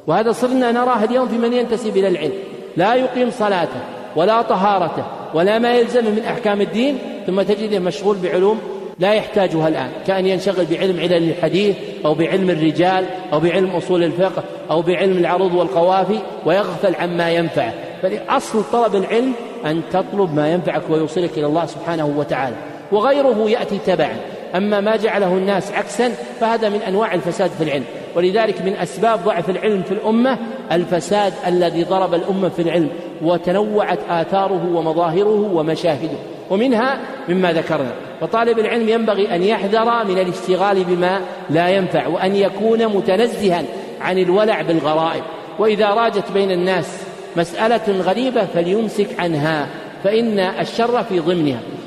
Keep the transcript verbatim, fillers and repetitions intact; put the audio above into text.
وهذا صرنا نراه اليوم في من ينتسب إلى العلم، لا يقيم صلاته ولا طهارته ولا ما يلزم من أحكام الدين، ثم تجده مشغول بعلوم لا يحتاجها الآن، كأن ينشغل بعلم علل الحديث أو بعلم الرجال أو بعلم أصول الفقه أو بعلم العروض والقوافي، ويغفل عما ينفعه. فأصل طلب العلم أن تطلب ما ينفعك ويوصلك إلى الله سبحانه وتعالى، وغيره يأتي تبعا. أما ما جعله الناس عكسا فهذا من أنواع الفساد في العلم. ولذلك من أسباب ضعف العلم في الأمة الفساد الذي ضرب الأمة في العلم، وتنوعت آثاره ومظاهره ومشاهده، ومنها مما ذكرنا. وطالب العلم ينبغي أن يحذر من الاشتغال بما لا ينفع، وأن يكون متنزها عن الولع بالغرائب، وإذا راجت بين الناس مسألة غريبة فليمسك عنها، فإن الشر في ضمنها.